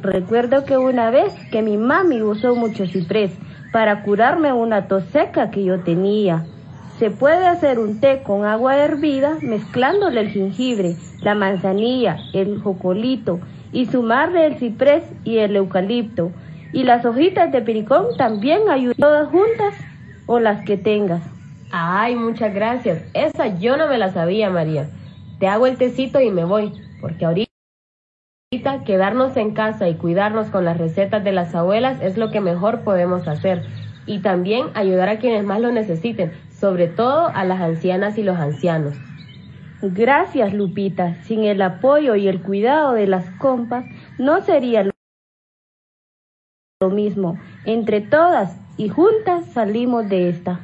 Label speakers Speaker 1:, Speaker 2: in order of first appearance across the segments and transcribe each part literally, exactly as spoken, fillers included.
Speaker 1: Recuerdo que una vez que mi mami usó mucho ciprés para curarme una tos seca que yo tenía. Se puede hacer un té con agua hervida mezclándole el jengibre, la manzanilla, el jocolito y sumarle el ciprés y el eucalipto. Y las hojitas de pericón también ayudan, todas juntas o las que tengas.
Speaker 2: Ay, muchas gracias. Esa yo no me la sabía, María. Te hago el tecito y me voy, porque ahorita quedarnos en casa y cuidarnos con las recetas de las abuelas es lo que mejor podemos hacer. Y también ayudar a quienes más lo necesiten, sobre todo a las ancianas y los ancianos.
Speaker 1: Gracias, Lupita. Sin el apoyo y el cuidado de las compas, no sería lo mismo. Entre todas y juntas salimos de esta.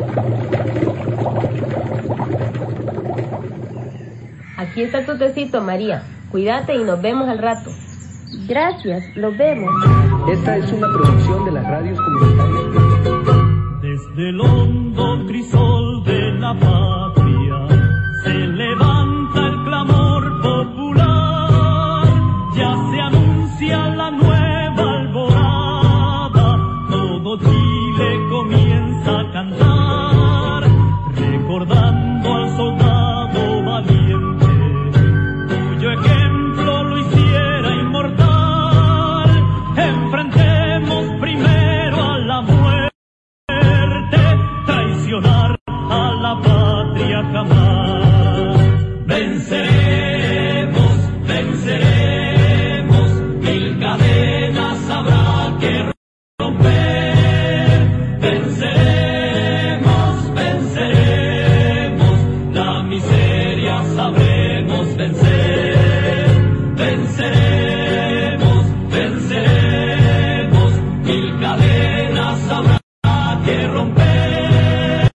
Speaker 2: Aquí está tu tecito, María. Cuídate y nos vemos al rato.
Speaker 1: Gracias, los vemos.
Speaker 3: Esta es una producción de las radios comunitarias.
Speaker 4: Desde el hondo crisol de la patria se levanta el clamor popular. Ya se anuncia la nueva alborada. Todo Chile comienza a cantar, recordando al soldado valiente, cuyo ejemplo lo hiciera inmortal. Enfrentemos primero a la muerte, traicionar a la patria jamás. Venceremos, venceremos, mil cadenas habrá que romper. Venceremos, venceremos, la miseria sabremos vencer. Venceremos, venceremos, mil cadenas habrá que romper.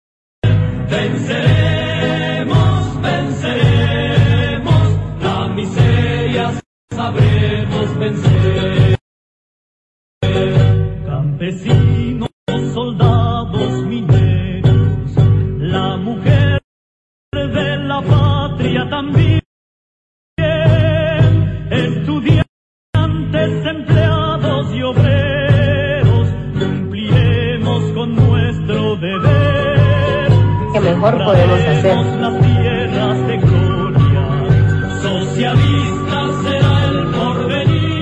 Speaker 4: Venceremos, venceremos, la miseria sabremos vencer. Campesinos, soldados, mineros, la mujer de la patria también, estudiantes, empleados y obreros, cumpliremos con nuestro deber.
Speaker 2: ¿Qué mejor podemos hacer?
Speaker 4: Las tierras de gloria, socialista será el porvenir.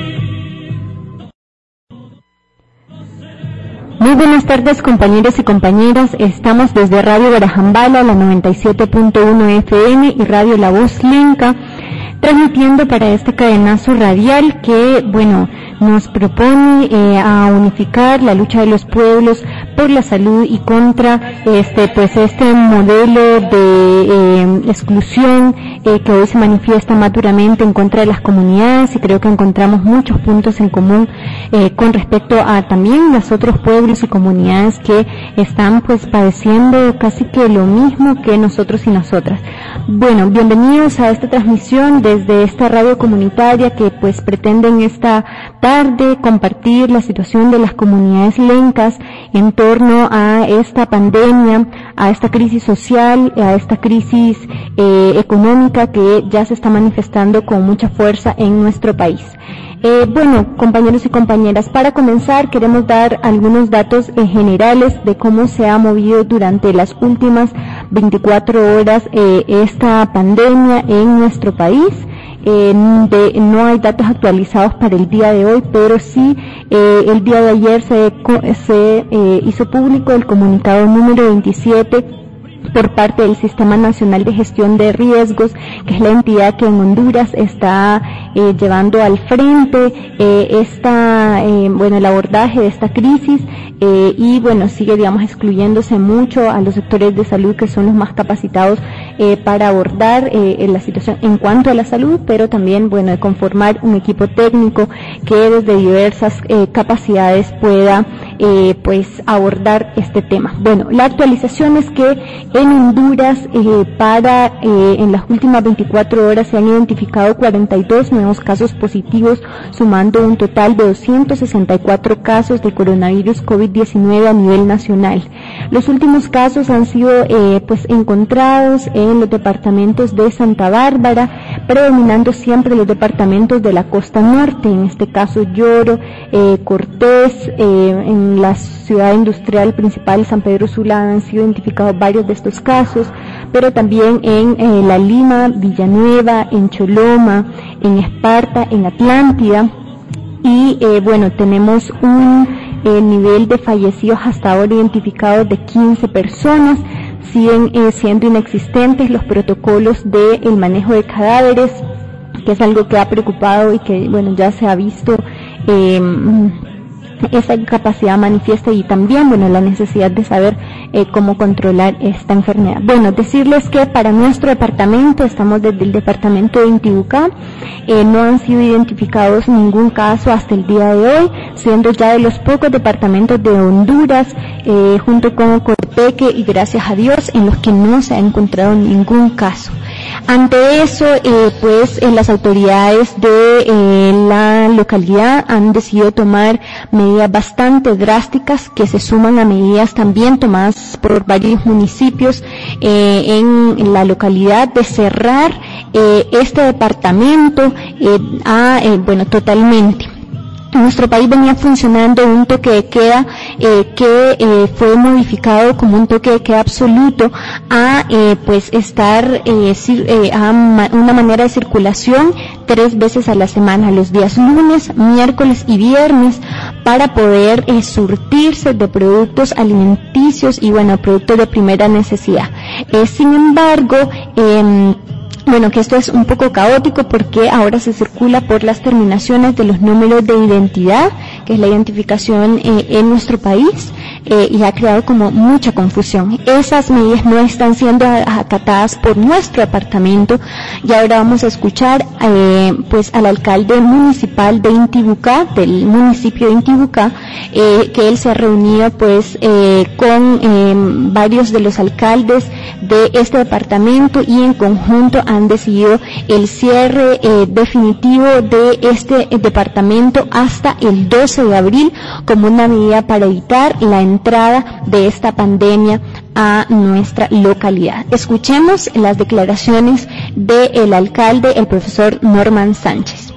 Speaker 5: Muy buenas tardes, compañeros y compañeras. Estamos desde Radio Guarajambala, la noventa y siete punto uno F M y Radio La Voz Lenca, transmitiendo para este cadenazo radial que, bueno, nos propone eh, a unificar la lucha de los pueblos por la salud y contra este pues este modelo de eh, exclusión eh, que hoy se manifiesta más duramente en contra de las comunidades, y creo que encontramos muchos puntos en común eh, con respecto a también los otros pueblos y comunidades que están pues padeciendo casi que lo mismo que nosotros y nosotras. Bueno, bienvenidos a esta transmisión desde esta radio comunitaria que pues pretende en esta tarde compartir la situación de las comunidades lencas en torno a esta pandemia, a esta crisis social, a esta crisis eh, económica que ya se está manifestando con mucha fuerza en nuestro país. Eh, bueno, compañeros y compañeras, para comenzar queremos dar algunos datos eh, generales de cómo se ha movido durante las últimas veinticuatro horas eh, esta pandemia en nuestro país. Eh, de, no hay datos actualizados para el día de hoy, pero sí eh, el día de ayer se, se eh, hizo público el comunicado número veintisiete por parte del Sistema Nacional de Gestión de Riesgos, que es la entidad que en Honduras está eh, llevando al frente eh, esta, eh, bueno, el abordaje de esta crisis eh, y bueno, sigue, digamos, excluyéndose mucho a los sectores de salud que son los más capacitados eh, para abordar eh, la situación en cuanto a la salud, pero también, bueno, de conformar un equipo técnico que desde diversas eh, capacidades pueda eh, pues abordar este tema. Bueno, la actualización es que en Honduras, eh, para eh, en las últimas veinticuatro horas se han identificado cuarenta y dos nuevos casos positivos, sumando un total de doscientos sesenta y cuatro casos de coronavirus COVID diecinueve a nivel nacional. Los últimos casos han sido eh, pues encontrados en también en los departamentos de Santa Bárbara, predominando siempre los departamentos de la costa norte, en este caso Lloro, eh, Cortés, eh, en la ciudad industrial principal San Pedro Sula han sido identificados varios de estos casos, pero también en eh, La Lima, Villanueva, en Choloma, en Esparta, en Atlántida, y eh, bueno, tenemos un eh, nivel de fallecidos hasta ahora identificados de quince personas. Siguen eh, siendo inexistentes los protocolos de el manejo de cadáveres, que es algo que ha preocupado y que bueno ya se ha visto eh, esa incapacidad manifiesta, y también bueno la necesidad de saber eh, cómo controlar esta enfermedad. Bueno, decirles que para nuestro departamento, estamos desde el departamento de Intibucá, eh, no han sido identificados ningún caso hasta el día de hoy, siendo ya de los pocos departamentos de Honduras, eh, junto con Cotepeque y gracias a Dios, en los que no se ha encontrado ningún caso. Ante eso, eh, pues eh, las autoridades de eh, la localidad han decidido tomar medidas bastante drásticas que se suman a medidas también tomadas por varios municipios eh, en la localidad, de cerrar eh, este departamento eh, a, eh, bueno, totalmente. En nuestro país venía funcionando un toque de queda eh, que eh, fue modificado como un toque de queda absoluto a eh, pues estar eh, cir, eh, a ma una manera de circulación tres veces a la semana, los días lunes, miércoles y viernes, para poder eh, surtirse de productos alimenticios y bueno, productos de primera necesidad. Eh, sin embargo, eh, Bueno, que esto es un poco caótico porque ahora se circula por las terminaciones de los números de identidad, que es la identificación eh, en nuestro país, eh, y ha creado como mucha confusión. Esas medidas no están siendo acatadas por nuestro departamento, y ahora vamos a escuchar eh, pues al alcalde municipal de Intibucá, del municipio de Intibucá, eh, que él se ha reunido pues eh, con eh, varios de los alcaldes de este departamento, y en conjunto han decidido el cierre eh, definitivo de este eh, departamento hasta el doce de abril como una medida para evitar la entrada de esta pandemia a nuestra localidad. Escuchemos las declaraciones del alcalde, el profesor Norman Sánchez.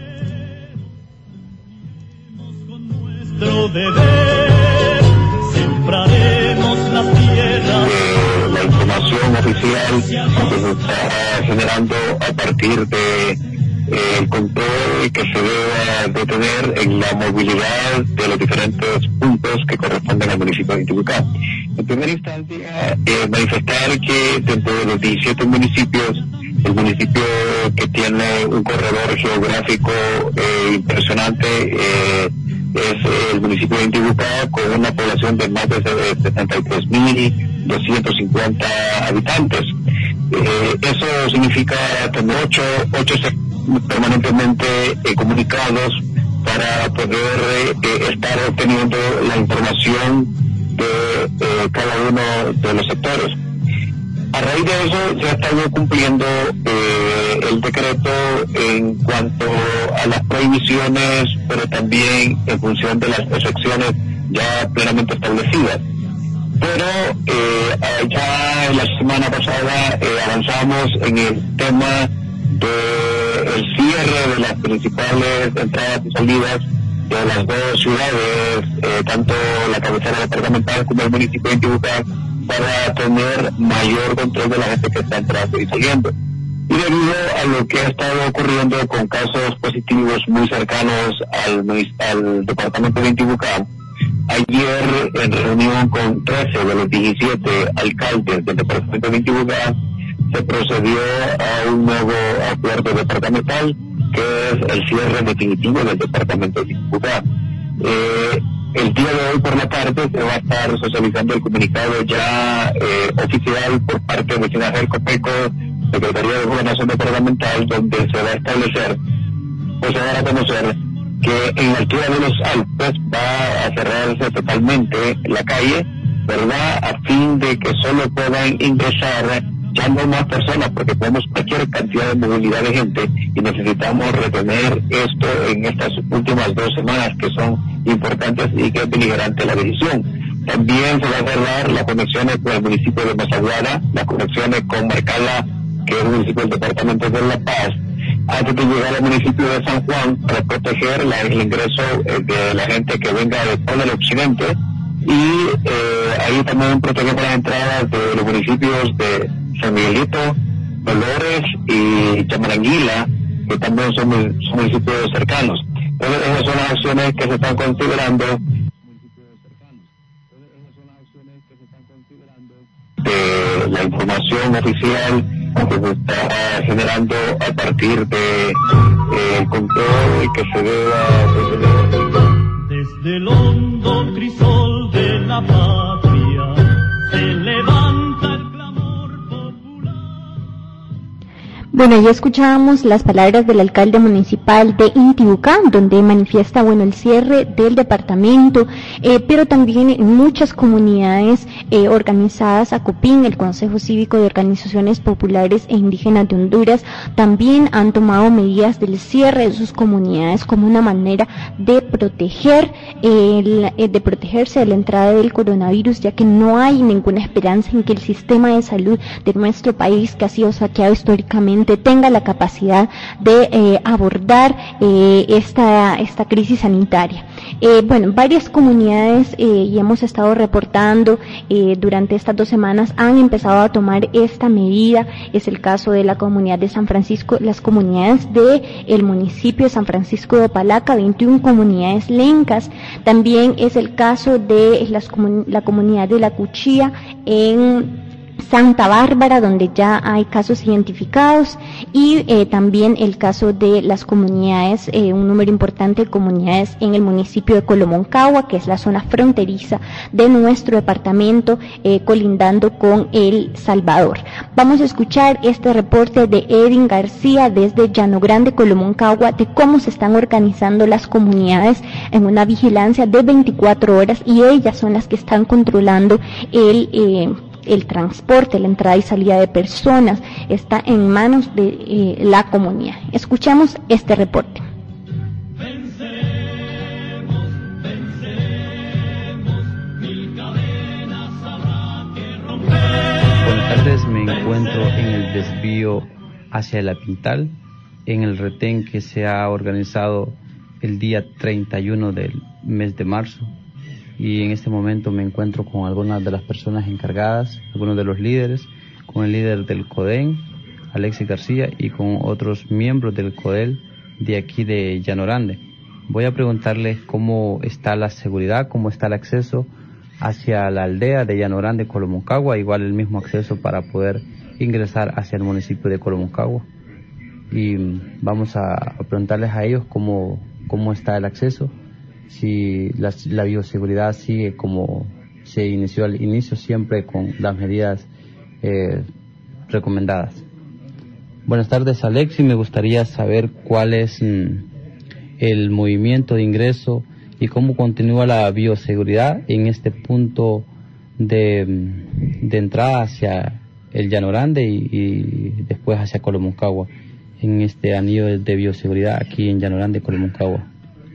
Speaker 4: Con nuestro deber, sembraremos la tierra.
Speaker 6: La información oficial que se está generando a partir de eh, el control que se debe de tener en la movilidad de los diferentes puntos que corresponden al municipio de Intibucá. En primera instancia, eh, manifestar que dentro de los diecisiete municipios, el municipio que tiene un corredor geográfico eh, impresionante eh, es el municipio de Intibucá, con una población de más de setenta y tres mil doscientos cincuenta habitantes. Eh, eso significa tener ocho, ocho permanentemente eh, comunicados para poder eh, estar obteniendo la información de eh, cada uno de los sectores. A raíz de eso se ha estado cumpliendo eh, el decreto en cuanto a las prohibiciones, pero también en función de las excepciones ya plenamente establecidas. Pero eh, ya la semana pasada eh, avanzamos en el tema del cierre de las principales entradas y salidas de las dos ciudades, eh, tanto la cabecera departamental como el municipio de Intibucá, para tener mayor control de la gente que está entrando y saliendo. Y debido a lo que ha estado ocurriendo con casos positivos muy cercanos al, al departamento de Intibucá, ayer, en reunión con trece de los diecisiete alcaldes del departamento de Intibucá, se procedió a un nuevo acuerdo departamental, que es el cierre definitivo del departamento de Intibucá. Eh, el día de hoy por la tarde se va a estar socializando el comunicado ya eh, oficial por parte de Sinajer Copeco, Secretaría de Gobernación Departamental, donde se va a establecer, o se va a dar a conocer, que en la altura de los Alpes va a cerrarse totalmente la calle, ¿verdad?, a fin de que solo puedan ingresar ya no más personas, porque tenemos cualquier cantidad de movilidad de gente y necesitamos retener esto en estas últimas dos semanas que son importantes y que es beligerante la decisión. También se va a cerrar las conexiones con el municipio de Mazaguara, las conexiones con Marcala, que es un municipio del departamento de La Paz, antes de llegar al municipio de San Juan, para proteger la, el ingreso eh, de la gente que venga de todo el occidente, y eh, ahí también protegemos las entradas de los municipios de San Miguelito, Dolores y Chamaranguila, que también son, son municipios cercanos. Entonces, esas son las acciones que se están considerando de la información oficial que se está generando a partir de eh, el control que se deba tener.
Speaker 4: Desde el hondo crisol de la patria se levanta el clamor popular.
Speaker 5: Bueno, ya escuchábamos las palabras del alcalde municipal de Intibucá, donde manifiesta, bueno, el cierre del departamento, eh, pero también en muchas comunidades eh, organizadas, ACOPIN, el Consejo Cívico de Organizaciones Populares e Indígenas de Honduras, también han tomado medidas del cierre de sus comunidades como una manera de proteger, eh, el, de protegerse de la entrada del coronavirus, ya que no hay ninguna esperanza en que el sistema de salud de nuestro país, que ha sido saqueado históricamente, tenga la capacidad de eh, abordar eh, esta esta crisis sanitaria. Eh, bueno, varias comunidades, eh, y hemos estado reportando eh, durante estas dos semanas, han empezado a tomar esta medida. Es el caso de la comunidad de San Francisco, las comunidades de el municipio de San Francisco de Opalaca, veintiuna comunidades lencas. También es el caso de las comun- la comunidad de La Cuchilla en Santa Bárbara, donde ya hay casos identificados, y eh, también el caso de las comunidades, eh, un número importante de comunidades en el municipio de Colomoncagua, que es la zona fronteriza de nuestro departamento, eh, colindando con El Salvador. Vamos a escuchar este reporte de Edwin García desde Llano Grande, Colomoncagua, de cómo se están organizando las comunidades en una vigilancia de veinticuatro horas, y ellas son las que están controlando el eh, el transporte, la entrada y salida de personas. Está en manos de eh, la comunidad. Escuchemos este reporte.
Speaker 4: Vencemos, vencemos, mil cadenas habrá que romper.
Speaker 7: Buenas tardes, me encuentro en el desvío hacia La Pintal, en el retén que se ha organizado el día treinta y uno del mes de marzo. Y en este momento me encuentro con algunas de las personas encargadas, algunos de los líderes, con el líder del CODEN, Alexis García, y con otros miembros del CODEL de aquí de Llano Grande. Voy a preguntarles cómo está la seguridad, cómo está el acceso hacia la aldea de Llano Grande, Colomoncagua, igual el mismo acceso para poder ingresar hacia el municipio de Colomoncagua. Y vamos a preguntarles a ellos cómo, cómo está el acceso, si la, la bioseguridad sigue como se inició al inicio, siempre con las medidas eh, recomendadas. Buenas tardes, Alexis. Me gustaría saber cuál es mm, el movimiento de ingreso y cómo continúa la bioseguridad en este punto de, de entrada hacia el Llano Grande y, y después hacia Colomoncagua, en este anillo de, de bioseguridad aquí en Llano Grande, Colomoncagua.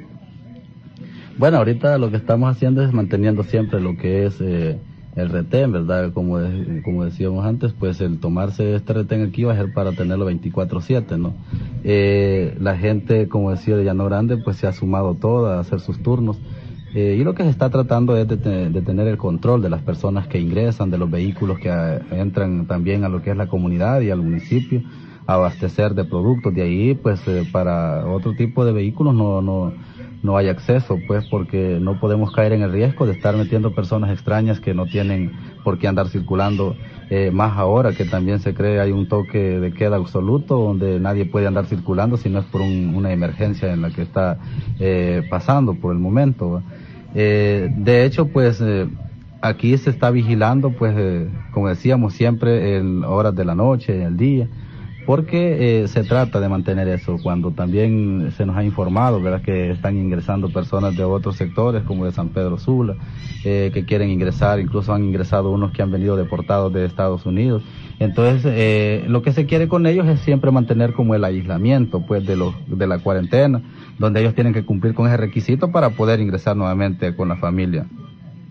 Speaker 8: Bueno, ahorita lo que estamos haciendo es manteniendo siempre lo que es eh, el retén, ¿verdad? Como, de, como decíamos antes, pues el tomarse este retén aquí va a ser para tenerlo veinticuatro siete, ¿no? Eh, la gente, como decía, de Llano Grande, pues se ha sumado toda a hacer sus turnos. Eh, y lo que se está tratando es de, te, de tener el control de las personas que ingresan, de los vehículos que a, entran también a lo que es la comunidad y al municipio, abastecer de productos. De ahí, pues eh, para otro tipo de vehículos no, no, no hay acceso, pues porque no podemos caer en el riesgo de estar metiendo personas extrañas que no tienen por qué andar circulando, eh, más ahora que también se cree hay un toque de queda absoluto donde nadie puede andar circulando si no es por un, una emergencia en la que está eh, pasando por el momento. Eh, de hecho, pues eh, aquí se está vigilando, pues eh, como decíamos siempre, en horas de la noche, en el día, porque eh, se trata de mantener eso. Cuando también se nos ha informado, ¿verdad?, que están ingresando personas de otros sectores, como de San Pedro Sula, eh, que quieren ingresar, incluso han ingresado unos que han venido deportados de Estados Unidos. Entonces, eh, lo que se quiere con ellos es siempre mantener como el aislamiento, pues, de los, de la cuarentena, donde ellos tienen que cumplir con ese requisito para poder ingresar nuevamente con la familia.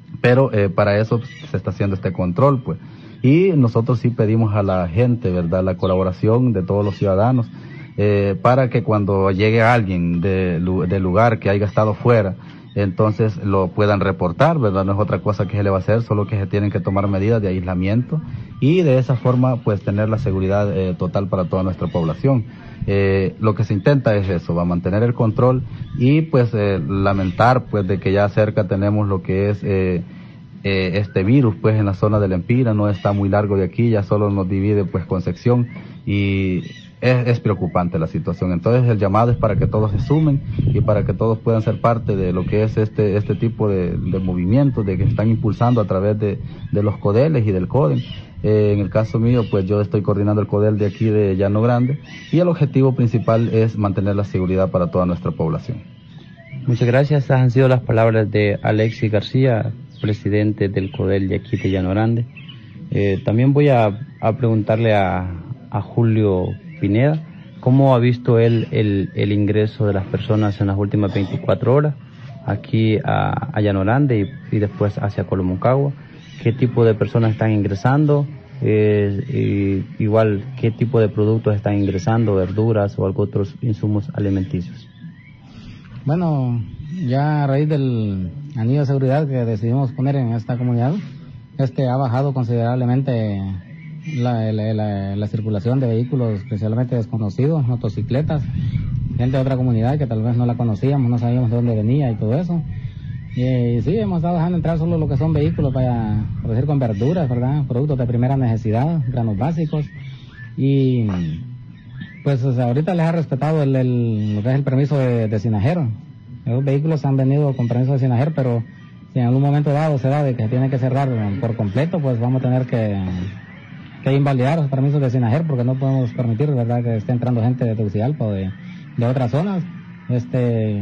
Speaker 8: pero eh, para eso se está haciendo este control, pues. Y nosotros sí pedimos a la gente, ¿verdad?, la colaboración de todos los ciudadanos, eh, para que cuando llegue alguien de, del lugar que haya estado fuera, entonces lo puedan reportar, ¿verdad? No es otra cosa que se le va a hacer, solo que se tienen que tomar medidas de aislamiento y de esa forma pues tener la seguridad eh, total para toda nuestra población. Eh, lo que se intenta es eso, va a mantener el control y pues eh, lamentar pues de que ya cerca tenemos lo que es eh, eh, este virus pues en la zona del Empira, no está muy largo de aquí, ya solo nos divide pues Concepción y Es, es preocupante la situación. Entonces el llamado es para que todos se sumen y para que todos puedan ser parte de lo que es este este tipo de, de movimientos de que están impulsando a través de, de los CODELes y del CODEN. Eh, en el caso mío, pues yo estoy coordinando el CODEL de aquí de Llano Grande y el objetivo principal es mantener la seguridad para toda nuestra población.
Speaker 7: Muchas gracias. Estas han sido las palabras de Alexis García, presidente del CODEL de aquí de Llano Grande. Eh, también voy a, a preguntarle a, a Julio Pineda, ¿cómo ha visto él el, el ingreso de las personas en las últimas veinticuatro horas aquí a, a Llano Grande y, y después hacia Colomoncagua? ¿Qué tipo de personas están ingresando? Eh, y igual, ¿qué tipo de productos están ingresando? ¿Verduras o algo otros insumos alimenticios?
Speaker 9: Bueno, ya a raíz del anillo de seguridad que decidimos poner en esta comunidad, este ha bajado considerablemente La, la, la, la circulación de vehículos principalmente desconocidos, motocicletas, gente de otra comunidad que tal vez no la conocíamos, no sabíamos de dónde venía y todo eso. Y, y sí, hemos estado dejando entrar solo lo que son vehículos para producir con verduras, ¿verdad? Productos de primera necesidad, granos básicos. Y pues o sea, ahorita les ha respetado el, el, lo que es el permiso de, de cinajero. Los vehículos han venido con permiso de cinajero, pero si en algún momento dado se da de que se tiene que cerrar por completo, pues vamos a tener que que invalidar los permisos de cinajero porque no podemos permitir, verdad, que esté entrando gente de Tegucigalpa o de, de otras zonas, este,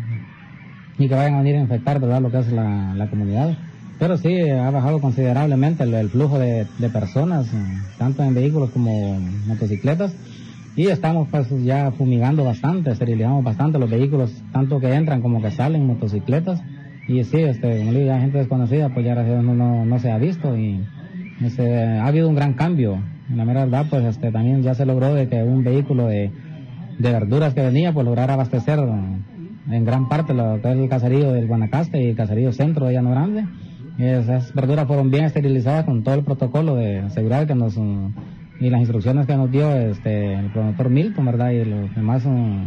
Speaker 9: y que vayan a venir a infectar, verdad, lo que es la, la comunidad. Pero sí, ha bajado considerablemente el, el flujo de, de personas, tanto en vehículos como motocicletas, y estamos pues ya fumigando bastante, esterilizamos bastante los vehículos, tanto que entran como que salen, motocicletas, y sí, este, como le digo, ya gente desconocida, pues ya no, no, no se ha visto, y Este, ha habido un gran cambio. En la mera verdad, pues este, también ya se logró de que un vehículo de, de verduras que venía, pues lograr abastecer en gran parte lo que es el caserío del Guanacaste y el caserío centro de Llano Grande. Y esas verduras fueron bien esterilizadas con todo el protocolo de seguridad que nos y las instrucciones que nos dio este el promotor Milton, ¿verdad? Y los demás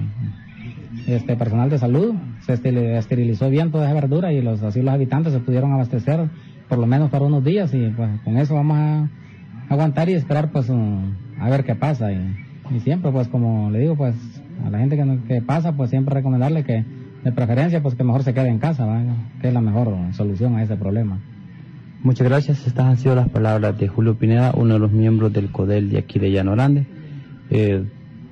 Speaker 9: este personal de salud. Se esterilizó bien toda esa verdura y los así los habitantes se pudieron abastecer por lo menos para unos días y pues con eso vamos a aguantar y esperar pues um, a ver qué pasa y, y siempre pues como le digo pues a la gente que, que pasa pues siempre recomendarle que de preferencia pues que mejor se quede en casa, ¿verdad? Que es la mejor solución a ese problema.
Speaker 7: Muchas gracias. Estas han sido las palabras de Julio Pineda, uno de los miembros del CODEL de aquí de Llano Grande. Eh,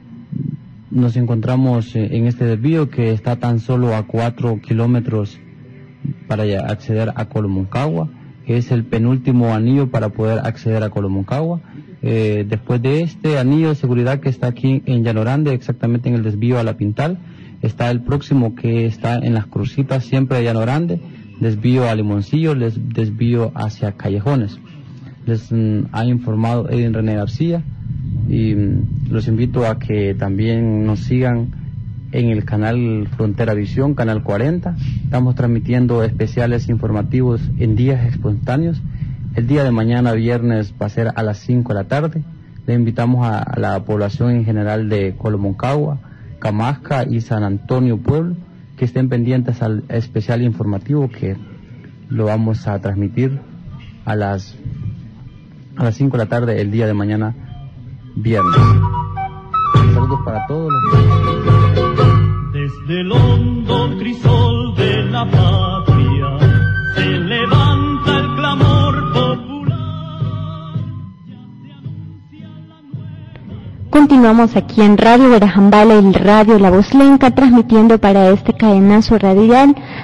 Speaker 7: nos encontramos en este desvío que está tan solo a cuatro kilómetros para acceder a Colomoncagua. Es el penúltimo anillo para poder acceder a Colomoncagua. Eh, después de este anillo de seguridad que está aquí en Llano Grande, exactamente en el desvío a La Pintal, está el próximo que está en las crucitas siempre de Llano Grande, desvío a Limoncillo, les desvío hacia Callejones. Les mm, ha informado Edwin René García y mm, los invito a que también nos sigan en el canal Frontera Visión, canal cuarenta. Estamos transmitiendo especiales informativos en días espontáneos. El día de mañana, viernes, va a ser a las cinco de la tarde. Le invitamos a, a la población en general de Colomoncagua, Camasca y San Antonio Pueblo que estén pendientes al especial informativo que lo vamos a transmitir a las a las cinco de la tarde el día de mañana, viernes. Saludos para todos los...
Speaker 4: Desde el hondo crisol de la patria se levanta el clamor popular.
Speaker 5: Continuamos aquí en Radio Guarajambala y Radio La Voz Lenca, transmitiendo para este cadenazo radial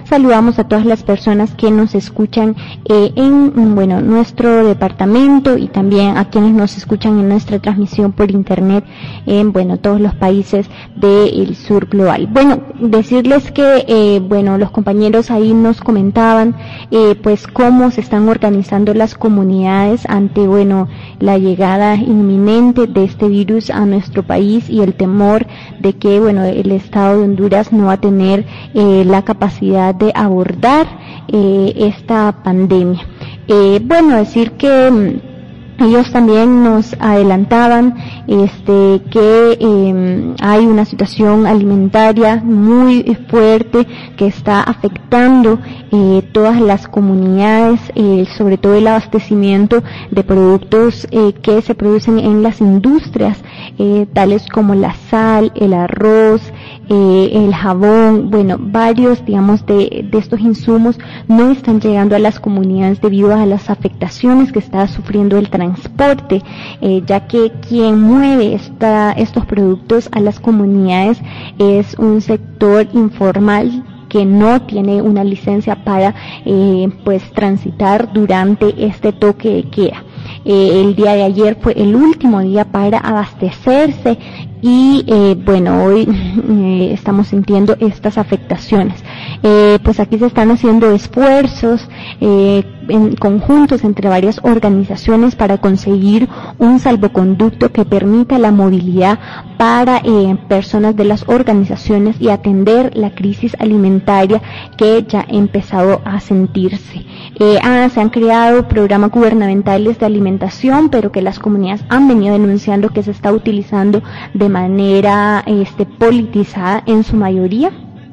Speaker 5: saludamos a todas las personas que nos escuchan eh, en, bueno, nuestro departamento y también a quienes nos escuchan en nuestra transmisión por internet en, bueno, todos los países del sur global. Bueno, decirles que, eh, bueno, los compañeros ahí nos comentaban, eh, pues cómo se están organizando las comunidades ante, bueno, la llegada inminente de este virus a nuestro país y el temor de que, bueno, el Estado de Honduras no va a tener eh, la capacidad de abordar eh, esta pandemia. Eh, bueno, decir que mm, ellos también nos adelantaban este que eh, hay una situación alimentaria muy fuerte que está afectando eh, todas las comunidades, eh, sobre todo el abastecimiento de productos eh, que se producen en las industrias, eh, tales como la sal, el arroz, eh, el jabón, bueno, varios, digamos, de, de estos insumos no están llegando a las comunidades debido a las afectaciones que está sufriendo el transporte, eh, ya que quien mueve esta, estos productos a las comunidades es un sector informal que no tiene una licencia para eh, pues transitar durante este toque de queda. Eh, el día de ayer fue el último día para abastecerse y eh, bueno, hoy eh, estamos sintiendo estas afectaciones. Eh, pues aquí se están haciendo esfuerzos eh, en conjuntos entre varias organizaciones para conseguir un salvoconducto que permita la movilidad para eh, personas de las organizaciones y atender la crisis alimentaria que ya ha empezado a sentirse. Eh, ah, se han creado programas gubernamentales de alimentación, pero que las comunidades han venido denunciando que se está utilizando de manera este, politizada en su mayoría,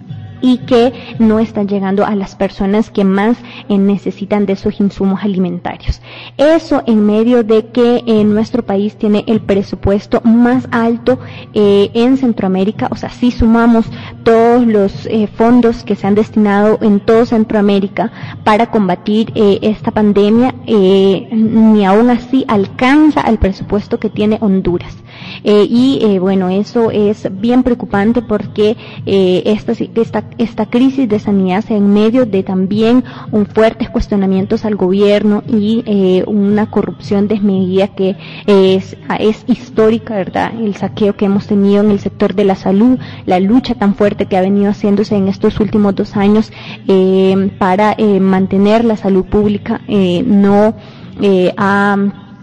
Speaker 5: y que no están llegando a las personas que más eh, necesitan de esos insumos alimentarios. Eso en medio de que eh, nuestro país tiene el presupuesto más alto eh, en Centroamérica, o sea, si sumamos todos los eh, fondos que se han destinado en todo Centroamérica para combatir eh, esta pandemia, eh, ni aún así alcanza al presupuesto que tiene Honduras. Eh, y eh, bueno, eso es bien preocupante porque eh, esta, esta, esta crisis de sanidad se en medio de también un fuertes cuestionamientos al gobierno y eh, una corrupción desmedida que es, es histórica, ¿verdad? El saqueo que hemos tenido en el sector de la salud, la lucha tan fuerte que ha venido haciéndose en estos últimos dos años eh, para eh, mantener la salud pública eh, no eh, ha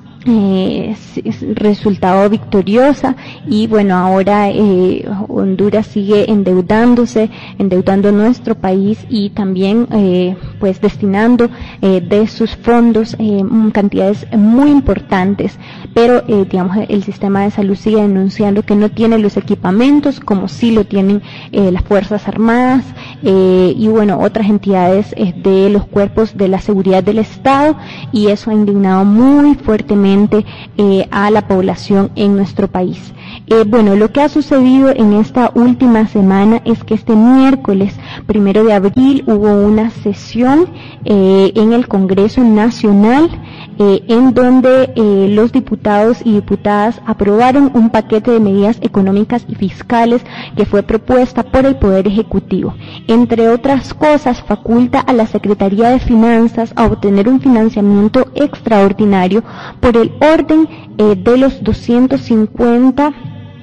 Speaker 5: Eh, resultado victoriosa y bueno, ahora eh, Honduras sigue endeudándose, endeudando nuestro país y también eh, pues destinando eh, de sus fondos eh, cantidades muy importantes, pero eh, digamos el sistema de salud sigue denunciando que no tiene los equipamientos como sí lo tienen eh, las Fuerzas Armadas eh, y bueno, otras entidades eh, de los cuerpos de la seguridad del Estado, y eso ha indignado muy fuertemente Eh, a la población en nuestro país. Eh, bueno, lo que ha sucedido en esta última semana es que este miércoles primero de abril hubo una sesión eh, en el Congreso Nacional eh, en donde eh, los diputados y diputadas aprobaron un paquete de medidas económicas y fiscales que fue propuesta por el Poder Ejecutivo. Entre otras cosas, faculta a la Secretaría de Finanzas a obtener un financiamiento extraordinario por el orden eh, de los doscientos cincuenta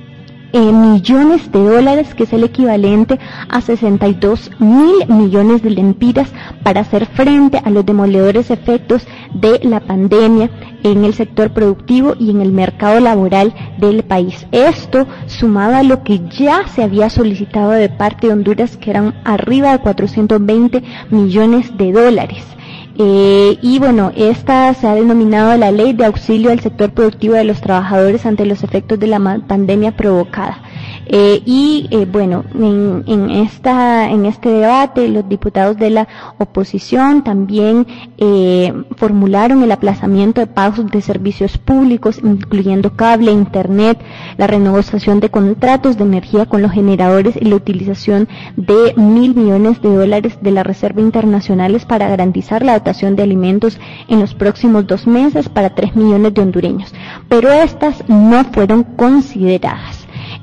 Speaker 5: Eh, millones de dólares, que es el equivalente a sesenta y dos mil millones de lempiras, para hacer frente a los demoledores efectos de la pandemia en el sector productivo y en el mercado laboral del país. Esto sumado a lo que ya se había solicitado de parte de Honduras, que eran arriba de cuatrocientos veinte millones de dólares. Eh, y bueno, esta se ha denominado la Ley de Auxilio al Sector Productivo de los Trabajadores ante los efectos de la pandemia provocada. Eh, y eh, bueno, en, en esta en este debate los diputados de la oposición también eh, formularon el aplazamiento de pagos de servicios públicos, incluyendo cable, internet, la renegociación de contratos de energía con los generadores y la utilización de mil millones de dólares de la Reserva Internacionales para garantizar la dotación de alimentos en los próximos dos meses para tres millones de hondureños. Pero estas no fueron consideradas.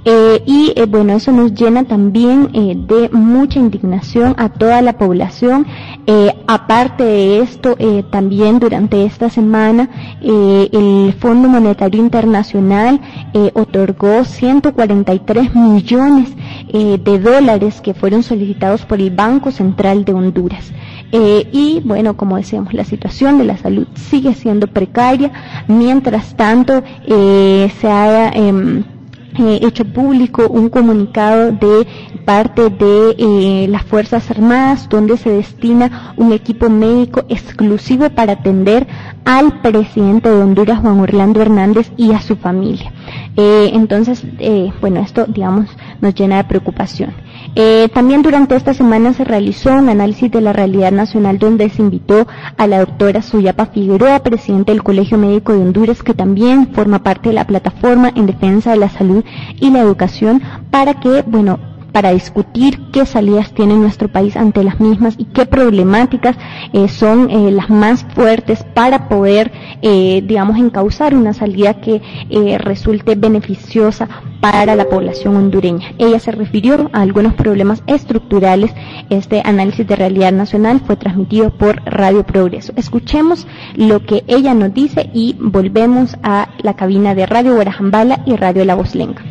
Speaker 5: Eh, y eh, bueno, eso nos llena también eh, de mucha indignación a toda la población. Eh, aparte de esto, eh, también durante esta semana eh, el Fondo Monetario Internacional eh, otorgó ciento cuarenta y tres millones eh, de dólares que fueron solicitados por el Banco Central de Honduras. Eh, y bueno, como decíamos, la situación de la salud sigue siendo precaria. Mientras tanto, eh, se ha eh, eh, hecho público un comunicado de parte de eh, las Fuerzas Armadas, donde se destina un equipo médico exclusivo para atender al presidente de Honduras, Juan Orlando Hernández, y a su familia. Eh, entonces, eh, bueno, esto, digamos, nos llena de preocupación. Eh, también durante esta semana se realizó un análisis de la realidad nacional, donde se invitó a la doctora Suyapa Figueroa, presidente del Colegio Médico de Honduras, que también forma parte de la plataforma en defensa de la salud y la educación, para que, bueno, para discutir qué salidas tiene nuestro país ante las mismas y qué problemáticas eh, son eh, las más fuertes para poder, eh, digamos, encauzar una salida que eh, resulte beneficiosa para la población hondureña. Ella se refirió a algunos problemas estructurales. Este análisis de realidad nacional fue transmitido por Radio Progreso. Escuchemos lo que ella nos dice y volvemos a la cabina de Radio Guarajambala y Radio La Voz Lenca.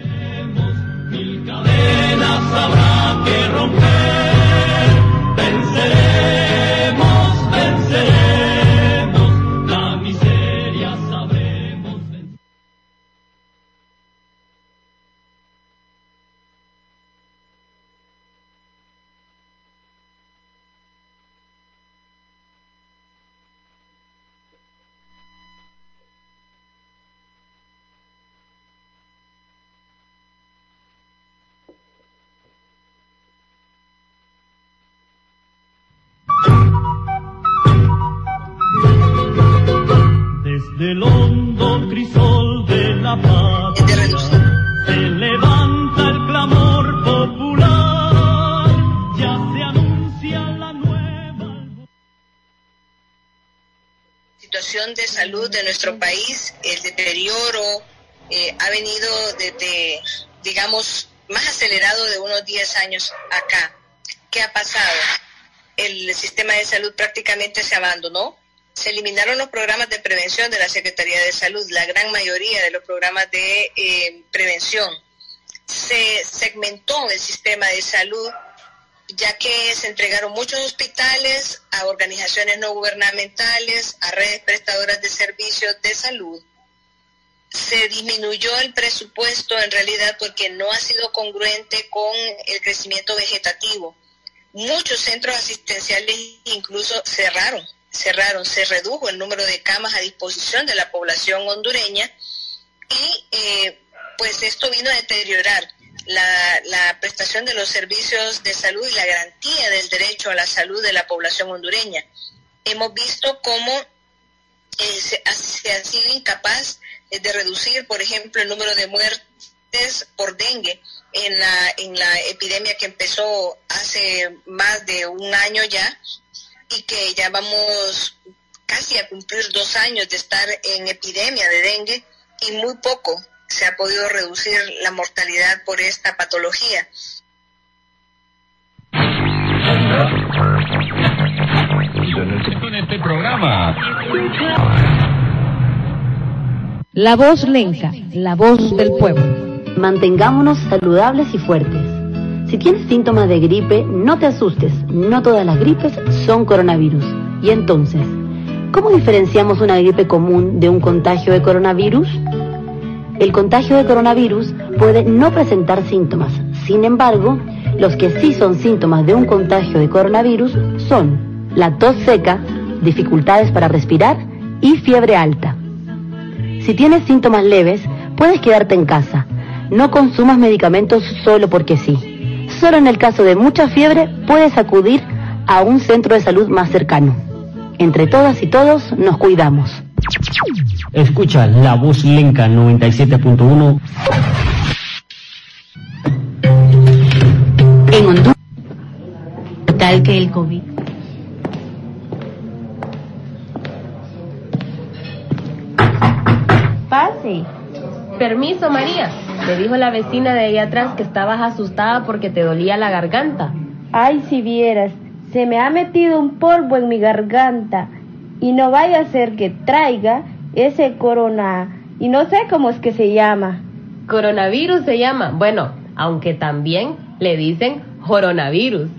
Speaker 4: Cadenas habrá que romper, venceremos, venceremos, la miseria sabremos vencer. Desde el hondo crisol de la patria se levanta el clamor popular, ya se anuncia la nueva
Speaker 10: situación de salud de nuestro país. El deterioro eh, ha venido desde, digamos, más acelerado de unos diez años acá. ¿Qué ha pasado? El sistema de salud prácticamente se abandonó. Se eliminaron los programas de prevención de la Secretaría de Salud, la gran mayoría de los programas de eh, prevención. Se segmentó el sistema de salud, ya que se entregaron muchos hospitales a organizaciones no gubernamentales, a redes prestadoras de servicios de salud. Se disminuyó el presupuesto en realidad porque no ha sido congruente con el crecimiento vegetativo. Muchos centros asistenciales incluso cerraron. cerraron, se redujo el número de camas a disposición de la población hondureña y eh, pues esto vino a deteriorar la, la prestación de los servicios de salud y la garantía del derecho a la salud de la población hondureña. Hemos visto cómo eh, se, ha, se ha sido incapaz de reducir, por ejemplo, el número de muertes por dengue en la, en la epidemia que empezó hace más de un año ya, y que ya vamos casi a cumplir dos años de estar en epidemia de dengue, y muy poco se ha podido reducir la mortalidad por esta patología.
Speaker 11: Con este programa.
Speaker 12: La Voz Lenca, la voz del pueblo.
Speaker 13: Mantengámonos saludables y fuertes. Si tienes síntomas de gripe, no te asustes, no todas las gripes son coronavirus. Y entonces, ¿cómo diferenciamos una gripe común de un contagio de coronavirus? El contagio de coronavirus puede no presentar síntomas. Sin embargo, los que sí son síntomas de un contagio de coronavirus son la tos seca, dificultades para respirar y fiebre alta. Si tienes síntomas leves, puedes quedarte en casa. No consumas medicamentos solo porque sí. Solo en el caso de mucha fiebre puedes acudir a un centro de salud más cercano. Entre todas y todos nos cuidamos.
Speaker 14: Escucha La Voz Lenca noventa y siete punto uno.
Speaker 13: En Honduras, tal que el COVID.
Speaker 2: Pase. Permiso, María. Me dijo la vecina de ahí atrás que estabas asustada porque te dolía la garganta.
Speaker 1: Ay, si vieras, se me ha metido un polvo en mi garganta y no vaya a ser que traiga ese corona, y no sé cómo es que se llama.
Speaker 2: Coronavirus se llama, bueno, aunque también le dicen coronavirus.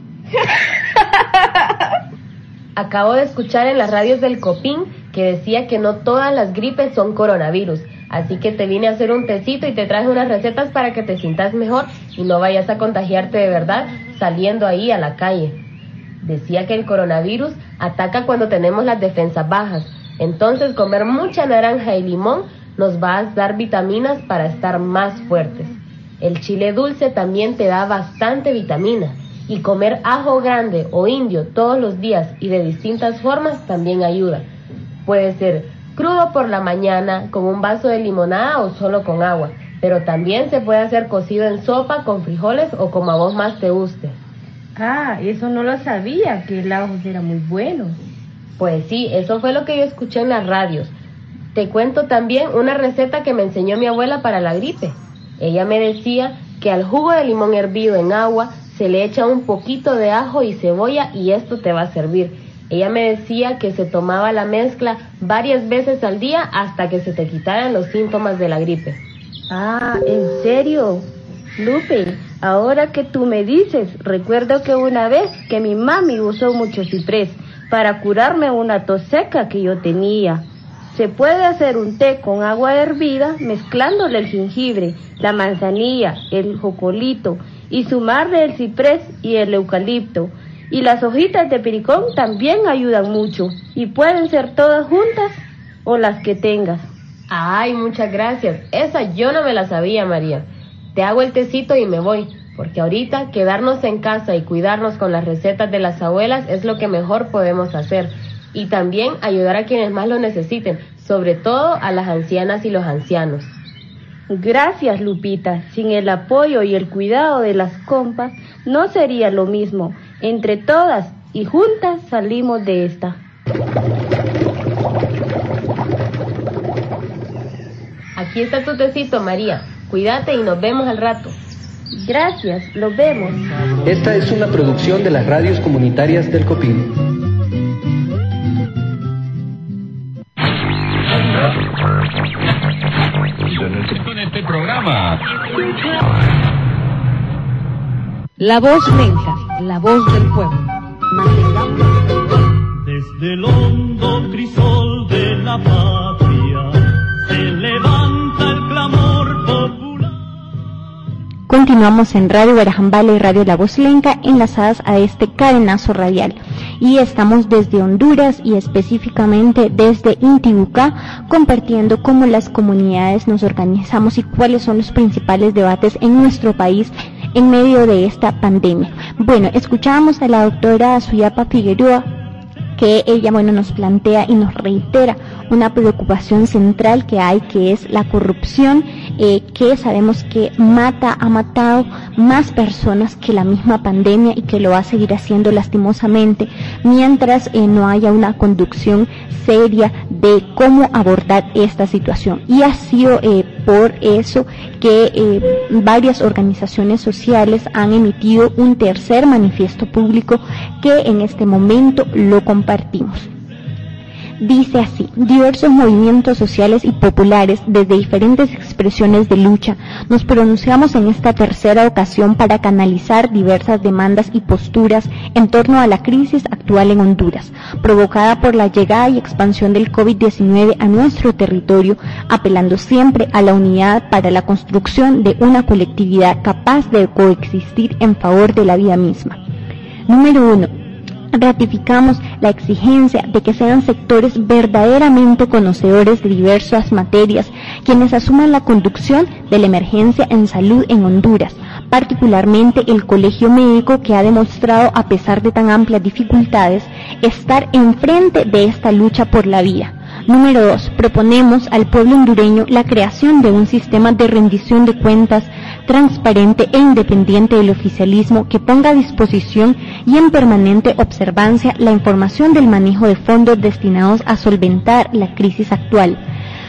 Speaker 2: Acabo de escuchar en las radios del Copín que decía que no todas las gripes son coronavirus, así que te vine a hacer un tecito y te traje unas recetas para que te sientas mejor y no vayas a contagiarte de verdad saliendo ahí a la calle. Decía que el coronavirus ataca cuando tenemos las defensas bajas, entonces comer mucha naranja y limón nos va a dar vitaminas para estar más fuertes. El chile dulce también te da bastante vitamina, y comer ajo grande o indio todos los días y de distintas formas también ayuda. Puede ser crudo por la mañana con un vaso de limonada o solo con agua, pero también se puede hacer cocido en sopa con frijoles o como a vos más te guste.
Speaker 1: Ah, eso no lo sabía, que el ajo era muy bueno.
Speaker 2: Pues sí, eso fue lo que yo escuché en las radios. Te cuento también una receta que me enseñó mi abuela para la gripe. Ella me decía que al jugo de limón hervido en agua se le echa un poquito de ajo y cebolla y esto te va a servir. Ella me decía que se tomaba la mezcla varias veces al día hasta que se te quitaran los síntomas de la gripe.
Speaker 1: Ah, ¿en serio? Lupe, ahora que tú me dices, recuerdo que una vez que mi mami usó mucho ciprés para curarme una tos seca que yo tenía. Se puede hacer un té con agua hervida mezclándole el jengibre, la manzanilla, el jocolito y sumarle el ciprés y el eucalipto. Y las hojitas de pericón también ayudan mucho y pueden ser todas juntas o las que tengas.
Speaker 2: Ay, muchas gracias. Esa yo no me la sabía, María. Te hago el tecito y me voy, porque ahorita quedarnos en casa y cuidarnos con las recetas de las abuelas es lo que mejor podemos hacer. Y también ayudar a quienes más lo necesiten, sobre todo a las ancianas y los ancianos.
Speaker 1: Gracias, Lupita. Sin el apoyo y el cuidado de las compas, no sería lo mismo. Entre todas y juntas salimos de esta.
Speaker 2: Aquí está tu tecito, María. Cuídate y nos vemos al rato.
Speaker 1: Gracias, los vemos.
Speaker 3: Esta es una producción de las radios comunitarias del Copín.
Speaker 11: Con este programa.
Speaker 12: La voz lenta, la voz del pueblo.
Speaker 4: Desde el hondo crisol de la patria se levanta el clamor popular.
Speaker 5: Continuamos en Radio Guarajambala y Radio La Voz Lenca, enlazadas a este cadenazo radial. Y estamos desde Honduras y específicamente desde Intibucá, compartiendo cómo las comunidades nos organizamos y cuáles son los principales debates en nuestro país en medio de esta pandemia. Bueno, escuchábamos a la doctora Suyapa Figueroa, que ella, bueno, nos plantea y nos reitera una preocupación central que hay, que es la corrupción, eh, que sabemos que mata, ha matado más personas que la misma pandemia y que lo va a seguir haciendo lastimosamente, mientras eh, no haya una conducción seria de cómo abordar esta situación. Y ha sido eh, por eso que eh, varias organizaciones sociales han emitido un tercer manifiesto público que en este momento lo compartimos. Dice así: diversos movimientos sociales y populares, desde diferentes expresiones de lucha, nos pronunciamos en esta tercera ocasión para canalizar diversas demandas y posturas en torno a la crisis actual en Honduras, provocada por la llegada y expansión del COVID diecinueve a nuestro territorio, apelando siempre a la unidad para la construcción de una colectividad capaz de coexistir en favor de la vida misma. Número uno. Ratificamos la exigencia de que sean sectores verdaderamente conocedores de diversas materias quienes asuman la conducción de la emergencia en salud en Honduras, particularmente el Colegio Médico, que ha demostrado, a pesar de tan amplias dificultades, estar enfrente de esta lucha por la vida. Número dos. Proponemos al pueblo hondureño la creación de un sistema de rendición de cuentas transparente e independiente del oficialismo que ponga a disposición y en permanente observancia la información del manejo de fondos destinados a solventar la crisis actual.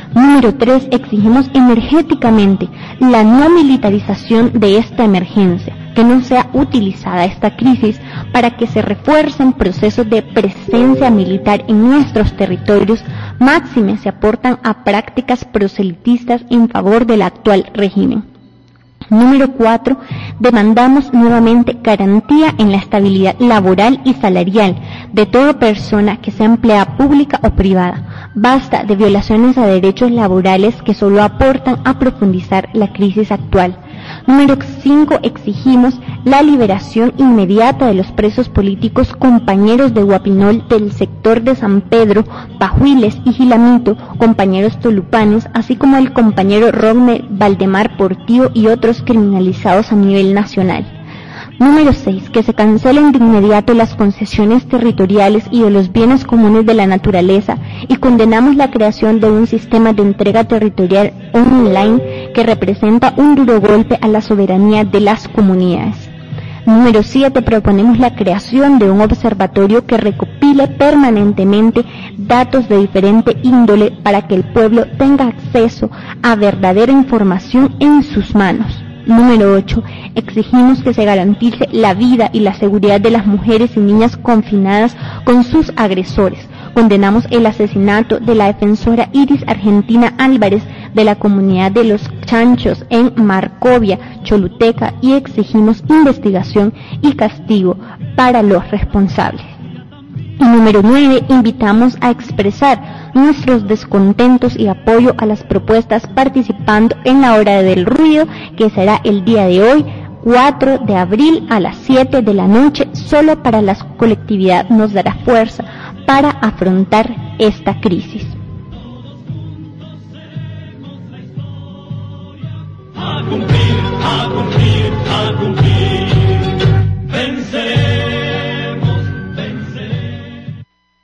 Speaker 5: Número tres, exigimos energéticamente la no militarización de esta emergencia, que no sea utilizada esta crisis para que se refuercen procesos de presencia militar en nuestros territorios, máxime se aportan a prácticas proselitistas en favor del actual régimen. Número cuatro, demandamos nuevamente garantía en la estabilidad laboral y salarial de toda persona que sea empleada pública o privada. Basta de violaciones a derechos laborales que solo aportan a profundizar la crisis actual. Número cinco, exigimos la liberación inmediata de los presos políticos compañeros de Guapinol del sector de San Pedro, Pajuiles y Gilamito, compañeros tolupanes, así como el compañero Rodney Valdemar Portillo y otros criminalizados a nivel nacional. Número seis, que se cancelen de inmediato las concesiones territoriales y de los bienes comunes de la naturaleza, y condenamos la creación de un sistema de entrega territorial online que representa un duro golpe a la soberanía de las comunidades. Número siete, proponemos la creación de un observatorio que recopile permanentemente datos de diferente índole para que el pueblo tenga acceso a verdadera información en sus manos. Número ocho, exigimos que se garantice la vida y la seguridad de las mujeres y niñas confinadas con sus agresores. Condenamos el asesinato de la defensora Iris Argentina Álvarez de la comunidad de Los Chanchos en Marcovia, Choluteca, y exigimos investigación y castigo para los responsables. Y número nueve, invitamos a expresar nuestros descontentos y apoyo a las propuestas participando en la hora del ruido, que será el día de hoy, cuatro de abril a las siete de la noche. Solo para la colectividad nos dará fuerza para afrontar esta crisis.
Speaker 4: A cumplir, a cumplir, a cumplir, venceremos, venceremos.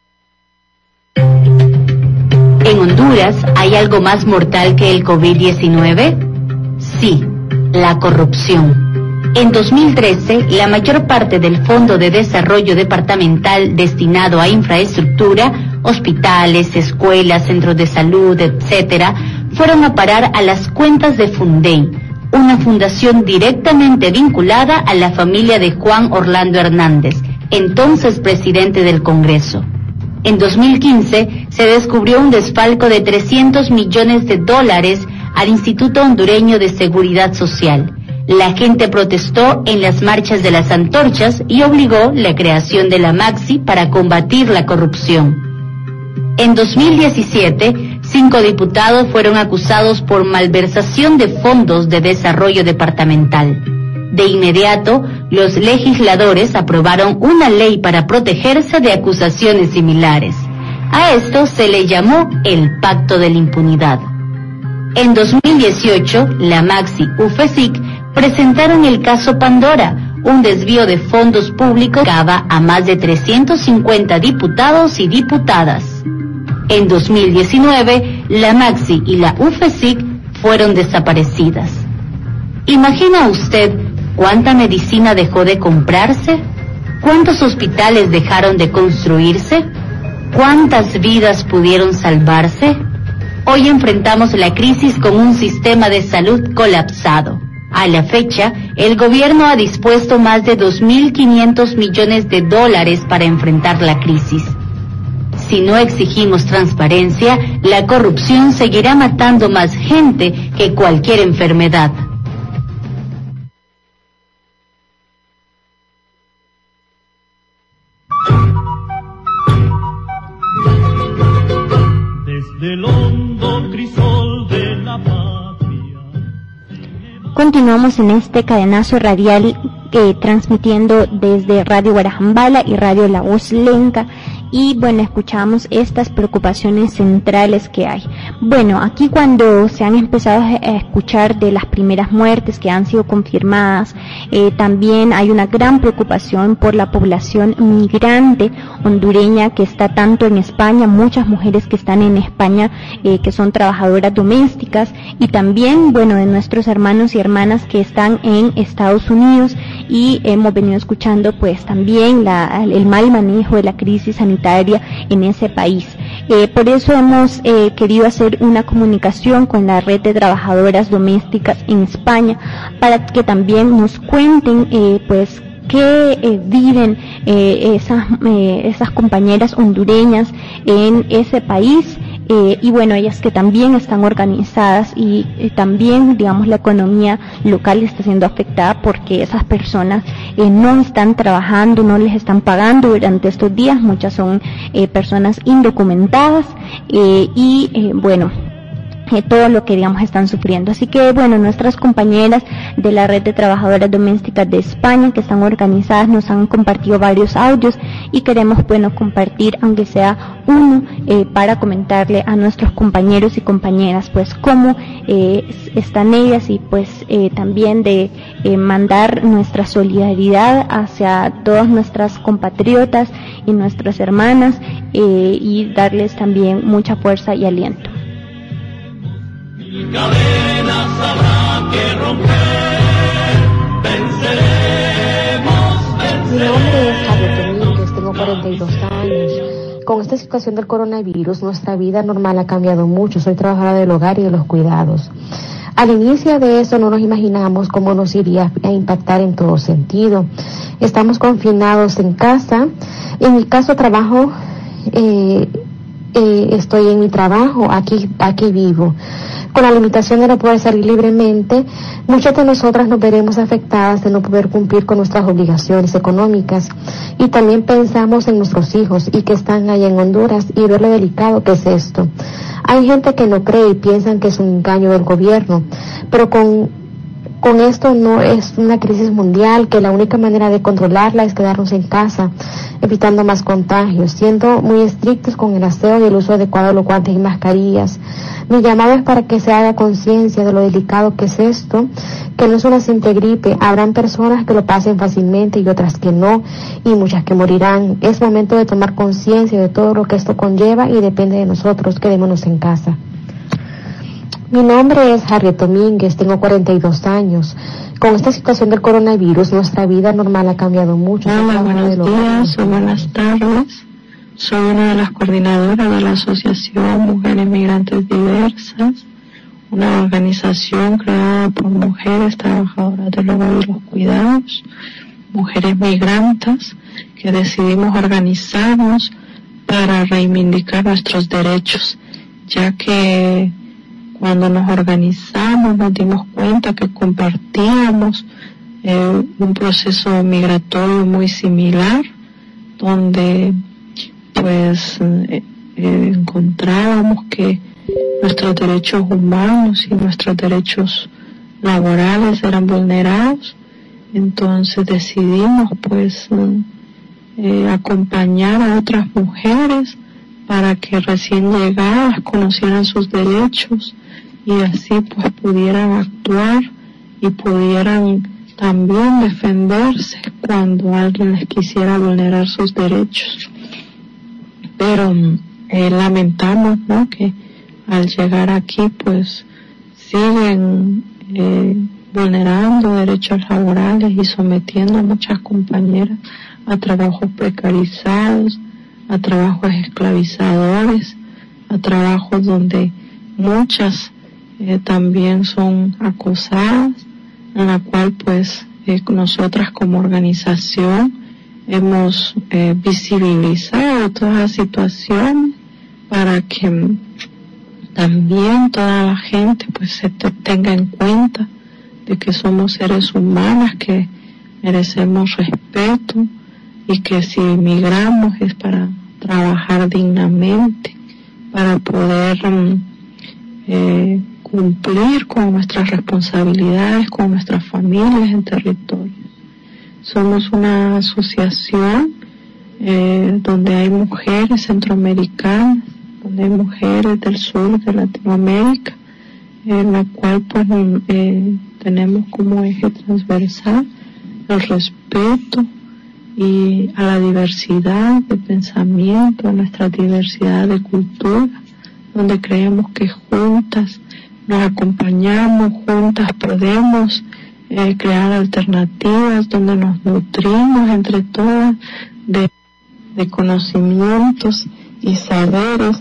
Speaker 13: ¿En Honduras hay algo más mortal que el COVID diecinueve? Sí, la corrupción. En dos mil trece, la mayor parte del Fondo de Desarrollo Departamental destinado a infraestructura, hospitales, escuelas, centros de salud, etcétera, fueron a parar a las cuentas de Fundey, una fundación directamente vinculada a la familia de Juan Orlando Hernández, entonces presidente del Congreso. En dos mil quince se descubrió un desfalco de trescientos millones de dólares al Instituto Hondureño de Seguridad Social. La gente protestó en las marchas de las antorchas y obligó la creación de la Maxi para combatir la corrupción. En dos mil diecisiete, cinco diputados fueron acusados por malversación de fondos de desarrollo departamental. De inmediato, los legisladores aprobaron una ley para protegerse de acusaciones similares. A esto se le llamó el Pacto de la Impunidad. En dos mil dieciocho, la Maxi U F E S I C presentaron el caso Pandora, un desvío de fondos públicos que acaba a más de trescientos cincuenta diputados y diputadas. En dos mil diecinueve, la Maxi y la U F E S I C fueron desaparecidas. ¿Imagina usted cuánta medicina dejó de comprarse? ¿Cuántos hospitales dejaron de construirse? ¿Cuántas vidas pudieron salvarse? Hoy enfrentamos la crisis con un sistema de salud colapsado. A la fecha, el gobierno ha dispuesto más de dos mil quinientos millones de dólares para enfrentar la crisis. Si no exigimos transparencia, la corrupción seguirá matando más gente que cualquier enfermedad.
Speaker 4: Desde el hondo crisol de la patria.
Speaker 5: Continuamos en este cadenazo radial eh, transmitiendo desde Radio Guarajambala y Radio La Voz Lenca. Y bueno, escuchamos estas preocupaciones centrales que hay. Bueno, aquí cuando se han empezado a escuchar de las primeras muertes que han sido confirmadas, eh, también hay una gran preocupación por la población migrante hondureña que está tanto en España, muchas mujeres que están en España, eh, que son trabajadoras domésticas, y también, bueno, de nuestros hermanos y hermanas que están en Estados Unidos, y hemos venido escuchando pues también la, el mal manejo de la crisis sanitaria en ese país. Eh, por eso hemos eh, querido hacer una comunicación con la red de trabajadoras domésticas en España para que también nos cuenten eh, pues que eh, viven eh, esas, eh, esas compañeras hondureñas en ese país. Eh, y bueno, ellas que también están organizadas y eh, también, digamos, la economía local está siendo afectada porque esas personas eh, no están trabajando, no les están pagando durante estos días, muchas son eh, personas indocumentadas eh, y eh, bueno, Eh, todo lo que digamos están sufriendo. Así que bueno, nuestras compañeras de la red de trabajadoras domésticas de España que están organizadas nos han compartido varios audios y queremos bueno compartir aunque sea uno eh, para comentarle a nuestros compañeros y compañeras pues cómo eh, están ellas y pues eh, también de eh, mandar nuestra solidaridad hacia todas nuestras compatriotas y nuestras hermanas eh, y darles también mucha fuerza y aliento.
Speaker 4: Cadenas habrá que romper, venceremos, venceremos.
Speaker 15: Mi nombre es Javier Domínguez, tengo cuarenta y dos años. Con esta situación del coronavirus, nuestra vida normal ha cambiado mucho. Soy trabajadora del hogar y de los cuidados. Al inicio de eso no nos imaginamos cómo nos iría a impactar en todo sentido. Estamos confinados en casa. En mi caso trabajo, eh, eh, estoy en mi trabajo, aquí, aquí vivo. Con la limitación de no poder salir libremente, muchas de nosotras nos veremos afectadas de no poder cumplir con nuestras obligaciones económicas. Y también pensamos en nuestros hijos y que están allá en Honduras y ver lo delicado que es esto. Hay gente que no cree y piensan que es un engaño del gobierno, pero con Con esto no es una crisis mundial, que la única manera de controlarla es quedarnos en casa, evitando más contagios, siendo muy estrictos con el aseo y el uso adecuado de los guantes y mascarillas. Mi llamado es para que se haga conciencia de lo delicado que es esto, que no es una simple gripe. Habrán personas que lo pasen fácilmente y otras que no, y muchas que morirán. Es momento de tomar conciencia de todo lo que esto conlleva y depende de nosotros. Quedémonos en casa. Mi nombre es Harriet Domínguez, tengo cuarenta y dos años. Con esta situación del coronavirus, nuestra vida normal ha cambiado mucho.
Speaker 16: Hola, buenos días o buenas tardes. Soy una de las coordinadoras de la Asociación Mujeres Migrantes Diversas, una organización creada por mujeres trabajadoras del hogar y los cuidados, mujeres migrantes, que decidimos organizarnos para reivindicar nuestros derechos, ya que cuando nos organizamos nos dimos cuenta que compartíamos eh, un proceso migratorio muy similar, donde pues eh, eh, encontrábamos que nuestros derechos humanos y nuestros derechos laborales eran vulnerados. Entonces decidimos pues eh, acompañar a otras mujeres para que recién llegadas conocieran sus derechos y así pues pudieran actuar y pudieran también defenderse cuando alguien les quisiera vulnerar sus derechos. Pero eh, lamentamos, ¿no?, que al llegar aquí pues siguen eh, vulnerando derechos laborales y sometiendo a muchas compañeras a trabajos precarizados, a trabajos esclavizadores, a trabajos donde muchas eh, también son acosadas, en la cual pues eh, nosotras como organización hemos eh, visibilizado todas las situaciones para que también toda la gente pues se te tenga en cuenta de que somos seres humanos, que merecemos respeto y que si emigramos es para trabajar dignamente, para poder eh, cumplir con nuestras responsabilidades, con nuestras familias en territorio. Somos una asociación eh, donde hay mujeres centroamericanas, donde hay mujeres del sur de Latinoamérica, en la cual pues eh, tenemos como eje transversal el respeto y a la diversidad de pensamiento, a nuestra diversidad de cultura, donde creemos que juntas nos acompañamos, juntas podemos eh, crear alternativas, donde nos nutrimos entre todas de, de conocimientos y saberes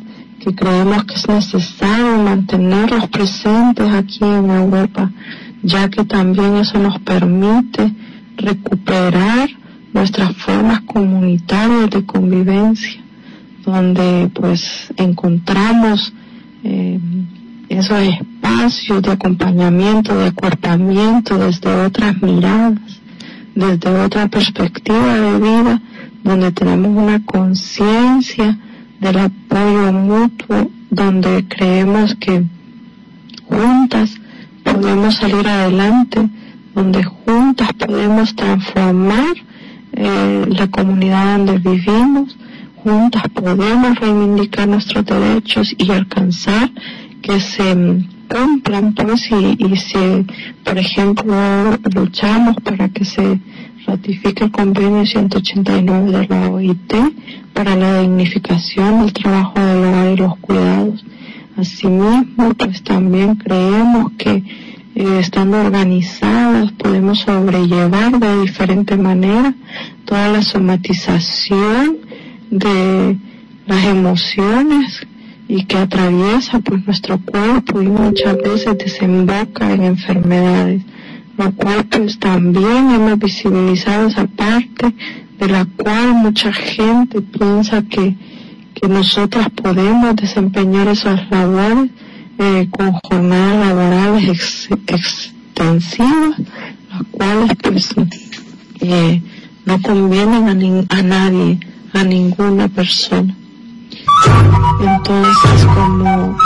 Speaker 16: y creemos que es necesario mantenerlos presentes aquí en Europa, ya que también eso nos permite recuperar nuestras formas comunitarias de convivencia, donde pues encontramos eh, esos espacios de acompañamiento, de acuerpamiento desde otras miradas, desde otra perspectiva de vida, donde tenemos una conciencia del apoyo mutuo, donde creemos que juntas podemos salir adelante, donde juntas podemos transformar eh, la comunidad donde vivimos, juntas podemos reivindicar nuestros derechos y alcanzar que se cumplan, pues, y, y si, por ejemplo, luchamos para que se ratifique el convenio ciento ochenta y nueve de la O I T para la dignificación del trabajo del hogar y los cuidados. Asimismo, pues también creemos que eh, estando organizadas podemos sobrellevar de diferente manera toda la somatización de las emociones y que atraviesa pues nuestro cuerpo y muchas veces desemboca en enfermedades, lo cual pues también hemos visibilizado esa parte de la cual mucha gente piensa que, que nosotras podemos desempeñar esas labores eh, con jornadas laborales ex, extensivas, las cuales pues eh, no convienen a, ni, a nadie, a ninguna persona. Entonces, como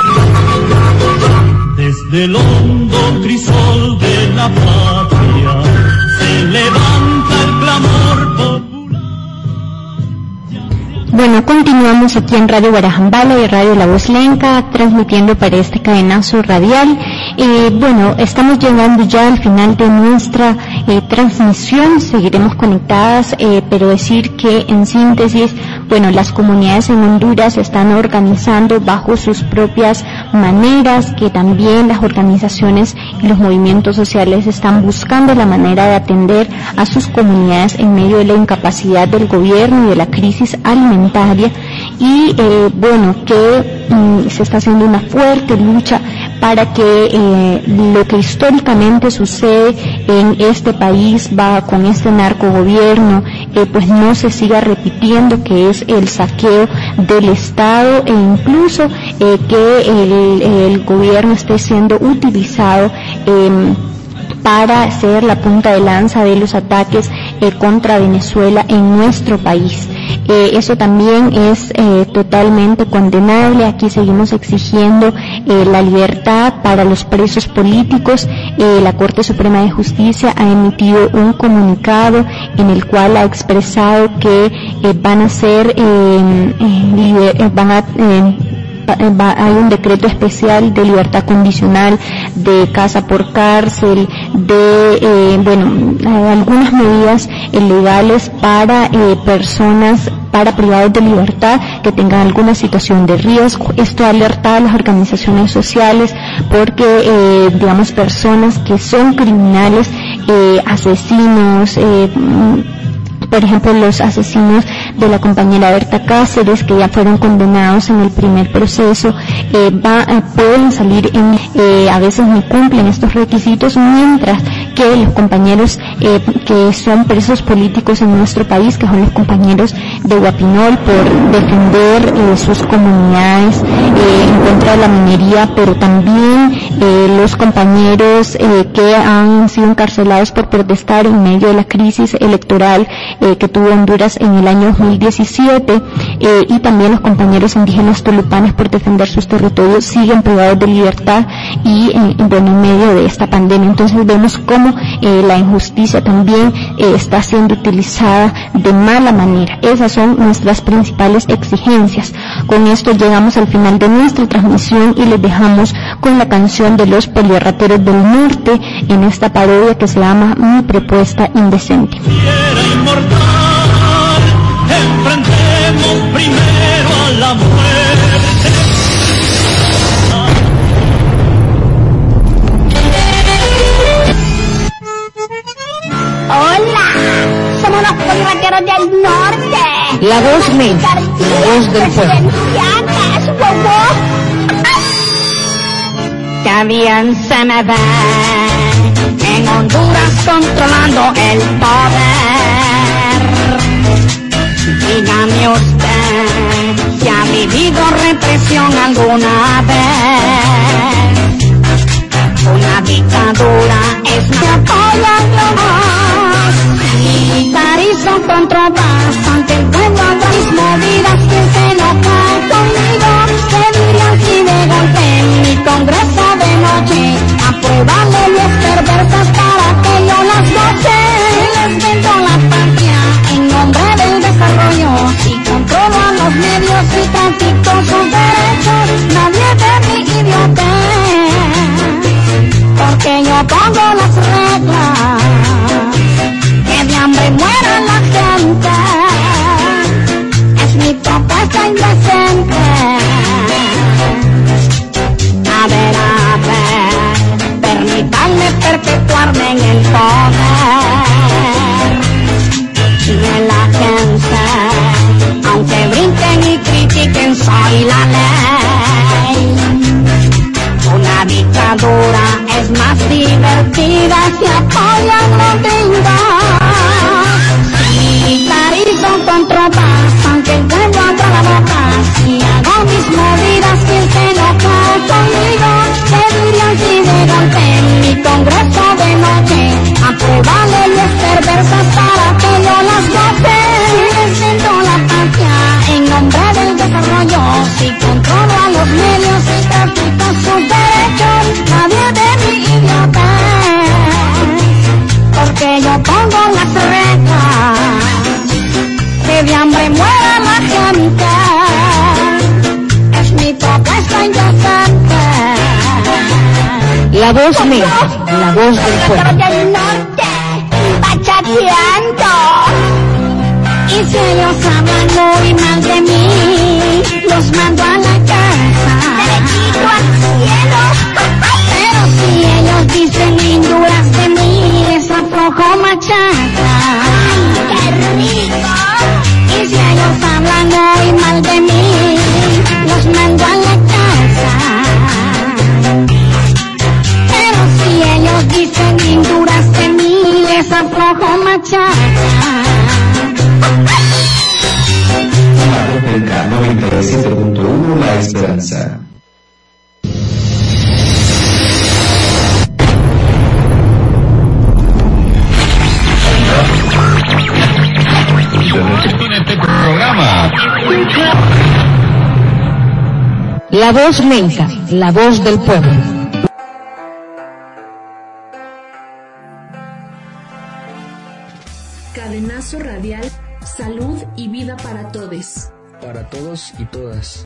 Speaker 4: desde el hondo crisol de la patria se levanta el clamor popular.
Speaker 5: Bueno, continuamos aquí en Radio Guarajambala y Radio La Voz Lenca, transmitiendo para este cadenazo radial. Eh, bueno, estamos llegando ya al final de nuestra eh, transmisión, seguiremos conectadas, eh, pero decir que en síntesis, bueno, las comunidades en Honduras se están organizando bajo sus propias maneras, que también las organizaciones y los movimientos sociales están buscando la manera de atender a sus comunidades en medio de la incapacidad del gobierno y de la crisis alimentaria, y eh, bueno, que mm, se está haciendo una fuerte lucha para que eh, lo que históricamente sucede en este país va con este narcogobierno, eh, pues no se siga repitiendo, que es el saqueo del Estado, e incluso eh, que el, el gobierno esté siendo utilizado eh, para ser la punta de lanza de los ataques eh, contra Venezuela en nuestro país. Eh, eso también es eh, totalmente condenable. Aquí seguimos exigiendo eh, la libertad para los presos políticos. Eh, la Corte Suprema de Justicia ha emitido un comunicado en el cual ha expresado que eh, van a ser eh, eh, liber, eh, van a eh, hay un decreto especial de libertad condicional, de casa por cárcel, de eh, bueno, algunas medidas legales para eh, personas, para privados de libertad que tengan alguna situación de riesgo. Esto ha alertado a las organizaciones sociales porque, eh, digamos, personas que son criminales, eh, asesinos, eh, por ejemplo, los asesinos de la compañera Berta Cáceres, que ya fueron condenados en el primer proceso, eh, va, eh, pueden salir en, eh, a veces no cumplen estos requisitos, mientras que los compañeros eh, que son presos políticos en nuestro país, que son los compañeros de Guapinol, por defender eh, sus comunidades eh, en contra de la minería, pero también eh, los compañeros eh, que han sido encarcelados por protestar en medio de la crisis electoral Eh, que tuvo Honduras en el año dos mil diecisiete, eh, y también los compañeros indígenas tulupanes por defender sus territorios siguen privados de libertad y eh, bueno, en medio de esta pandemia. Entonces vemos cómo eh, la injusticia también eh, está siendo utilizada de mala manera. Esas son nuestras principales exigencias. Con esto llegamos al final de nuestra transmisión y les dejamos con la canción de los Poliarrateros del Norte en esta parodia que se llama Mi Propuesta Indecente.
Speaker 4: Enfrentemos primero a la muerte.
Speaker 17: Hola, somos los Poliarrateros del Norte.
Speaker 12: La voz lenca, la voz del pueblo.
Speaker 17: eso, guau.
Speaker 18: Qué bien se me ve en Honduras controlando el poder. Dígame usted si ha vivido represión alguna vez. Una dictadura es que apoya lo más. Militarizan, controlan que el pueblo haga mis movidas. Quien se enoja conmigo, se diría así de golpe en mi congreso de noche. Aprueban leyes perversas para que yo las goce. Les vendo la patria en nombre del desarrollo. Si controlo a los medios y trafico sus derechos, nadie ve mi idiotez. Porque yo pongo las reglas, que de hambre muera la gente. Es mi propuesta indecente. A ver, a ver, permítanme perpetuarme en el poder. De la gente, aunque brinquen y critiquen, soy la ley. Una dictadura es más divertida si apoyan los gringos. Militarizo, contropasan que el pueblo abra la boca. Si hago mis movidas, quien se enoja conmigo, se diría así de golpe en mi congreso de noche. Aprueba leyes perversas para que yo las goce. Defiendo la patria en nombre del desarrollo. Si controlo a los medios y trafico sus derechos, nadie de mi idiotez. Porque yo pongo las reglas, que de hambre muera la gente. Es mi propuesta indecente.
Speaker 12: La voz negra, la voz del pueblo.
Speaker 17: Del norte, bachateando.
Speaker 18: Y si ellos hablan muy mal de mí, los mando a la casa.
Speaker 17: Derechito al cielo.
Speaker 18: Pero si ellos dicen linduras de mí, les aflojo machaca.
Speaker 17: ¡Qué rico!
Speaker 18: Y si ellos hablan muy mal de mí, los mando a la casa. Pero si ellos dicen linduras de mí, les aflojo machaca.
Speaker 11: noventa y siete punto uno La Esperanza.
Speaker 4: Con este programa.
Speaker 12: La voz lenca, la voz del pueblo.
Speaker 19: Cadenazo radial, salud y vida para todos.
Speaker 3: Para todos y todas.